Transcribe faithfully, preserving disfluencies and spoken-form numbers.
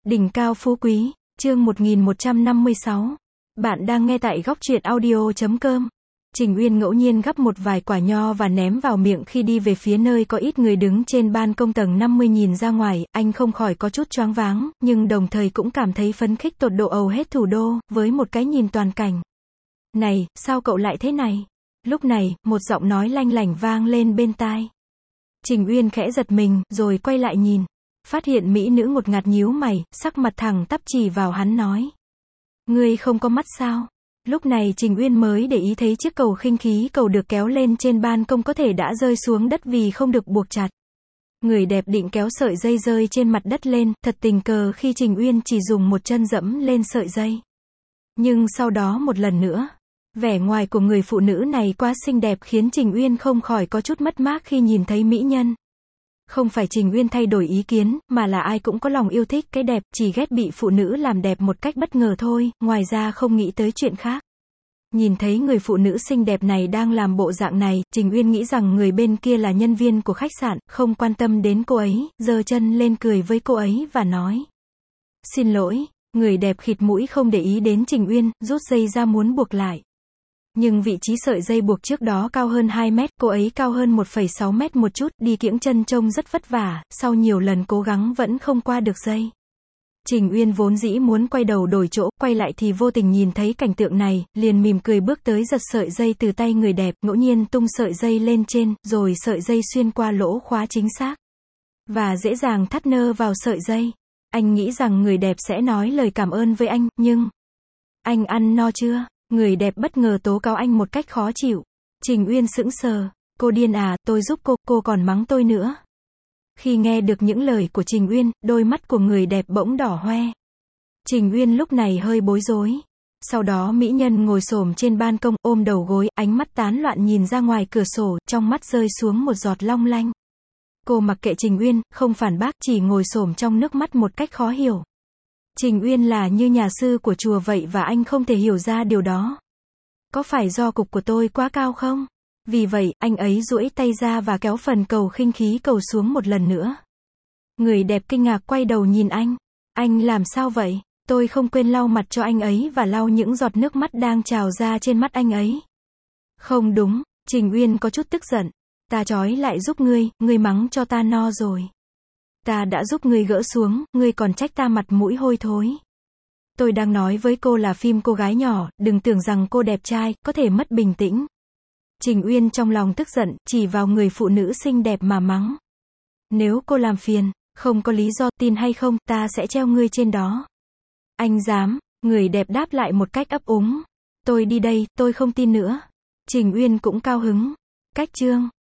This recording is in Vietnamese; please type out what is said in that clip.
Đỉnh cao phú quý, chương một nghìn một trăm năm mươi sáu. Bạn đang nghe tại góc truyện audio chấm com. Trình Uyên ngẫu nhiên gắp một vài quả nho và ném vào miệng khi đi về phía nơi có ít người đứng trên ban công tầng năm mươi nhìn ra ngoài, anh không khỏi có chút choáng váng, nhưng đồng thời cũng cảm thấy phấn khích tột độ ầu hết thủ đô, với một cái nhìn toàn cảnh. Này, sao cậu lại thế này? Lúc này, một giọng nói lanh lảnh vang lên bên tai. Trình Uyên khẽ giật mình, rồi quay lại nhìn. Phát hiện mỹ nữ ngột ngạt nhíu mày, sắc mặt thẳng tắp chỉ vào hắn nói. Ngươi không có mắt sao? Lúc này Trình Uyên mới để ý thấy chiếc cầu khinh khí cầu được kéo lên trên ban công có thể đã rơi xuống đất vì không được buộc chặt. Người đẹp định kéo sợi dây rơi trên mặt đất lên, thật tình cờ khi Trình Uyên chỉ dùng một chân dẫm lên sợi dây. Nhưng sau đó một lần nữa, vẻ ngoài của người phụ nữ này quá xinh đẹp khiến Trình Uyên không khỏi có chút mất mát khi nhìn thấy mỹ nhân. Không phải Trình Uyên thay đổi ý kiến, mà là ai cũng có lòng yêu thích cái đẹp, chỉ ghét bị phụ nữ làm đẹp một cách bất ngờ thôi, ngoài ra không nghĩ tới chuyện khác. Nhìn thấy người phụ nữ xinh đẹp này đang làm bộ dạng này, Trình Uyên nghĩ rằng người bên kia là nhân viên của khách sạn, không quan tâm đến cô ấy, giơ chân lên cười với cô ấy và nói. Xin lỗi, người đẹp khịt mũi không để ý đến Trình Uyên, rút dây ra muốn buộc lại. Nhưng vị trí sợi dây buộc trước đó cao hơn hai mét, cô ấy cao hơn một phẩy sáu mét một chút, đi kiễng chân trông rất vất vả, sau nhiều lần cố gắng vẫn không qua được dây. Trình Uyên vốn dĩ muốn quay đầu đổi chỗ, quay lại thì vô tình nhìn thấy cảnh tượng này, liền mỉm cười bước tới giật sợi dây từ tay người đẹp, ngẫu nhiên tung sợi dây lên trên, rồi sợi dây xuyên qua lỗ khóa chính xác. Và dễ dàng thắt nơ vào sợi dây. Anh nghĩ rằng người đẹp sẽ nói lời cảm ơn với anh, nhưng... Anh ăn no chưa? Người đẹp bất ngờ tố cáo anh một cách khó chịu. Trình Uyên sững sờ. Cô điên à, tôi giúp cô, cô còn mắng tôi nữa. Khi nghe được những lời của Trình Uyên, đôi mắt của người đẹp bỗng đỏ hoe. Trình Uyên lúc này hơi bối rối. Sau đó mỹ nhân ngồi xổm trên ban công, ôm đầu gối, ánh mắt tán loạn nhìn ra ngoài cửa sổ, trong mắt rơi xuống một giọt long lanh. Cô mặc kệ Trình Uyên, không phản bác, chỉ ngồi xổm trong nước mắt một cách khó hiểu. Trình Uyên là như nhà sư của chùa vậy và anh không thể hiểu ra điều đó. Có phải do cục của tôi quá cao không? Vì vậy, anh ấy duỗi tay ra và kéo phần cầu khinh khí cầu xuống một lần nữa. Người đẹp kinh ngạc quay đầu nhìn anh. Anh làm sao vậy? Tôi không quên lau mặt cho anh ấy và lau những giọt nước mắt đang trào ra trên mắt anh ấy. Không đúng, Trình Uyên có chút tức giận. Ta trói lại giúp ngươi, ngươi mắng cho ta no rồi. Ta đã giúp ngươi gỡ xuống, ngươi còn trách ta mặt mũi hôi thối. Tôi đang nói với cô là phim cô gái nhỏ, đừng tưởng rằng cô đẹp trai, có thể mất bình tĩnh. Trình Uyên trong lòng tức giận, chỉ vào người phụ nữ xinh đẹp mà mắng. Nếu cô làm phiền, không có lý do, tin hay không, ta sẽ treo ngươi trên đó. Anh dám, người đẹp đáp lại một cách ấp úng. Tôi đi đây, tôi không tin nữa. Trình Uyên cũng cao hứng. Cách chương.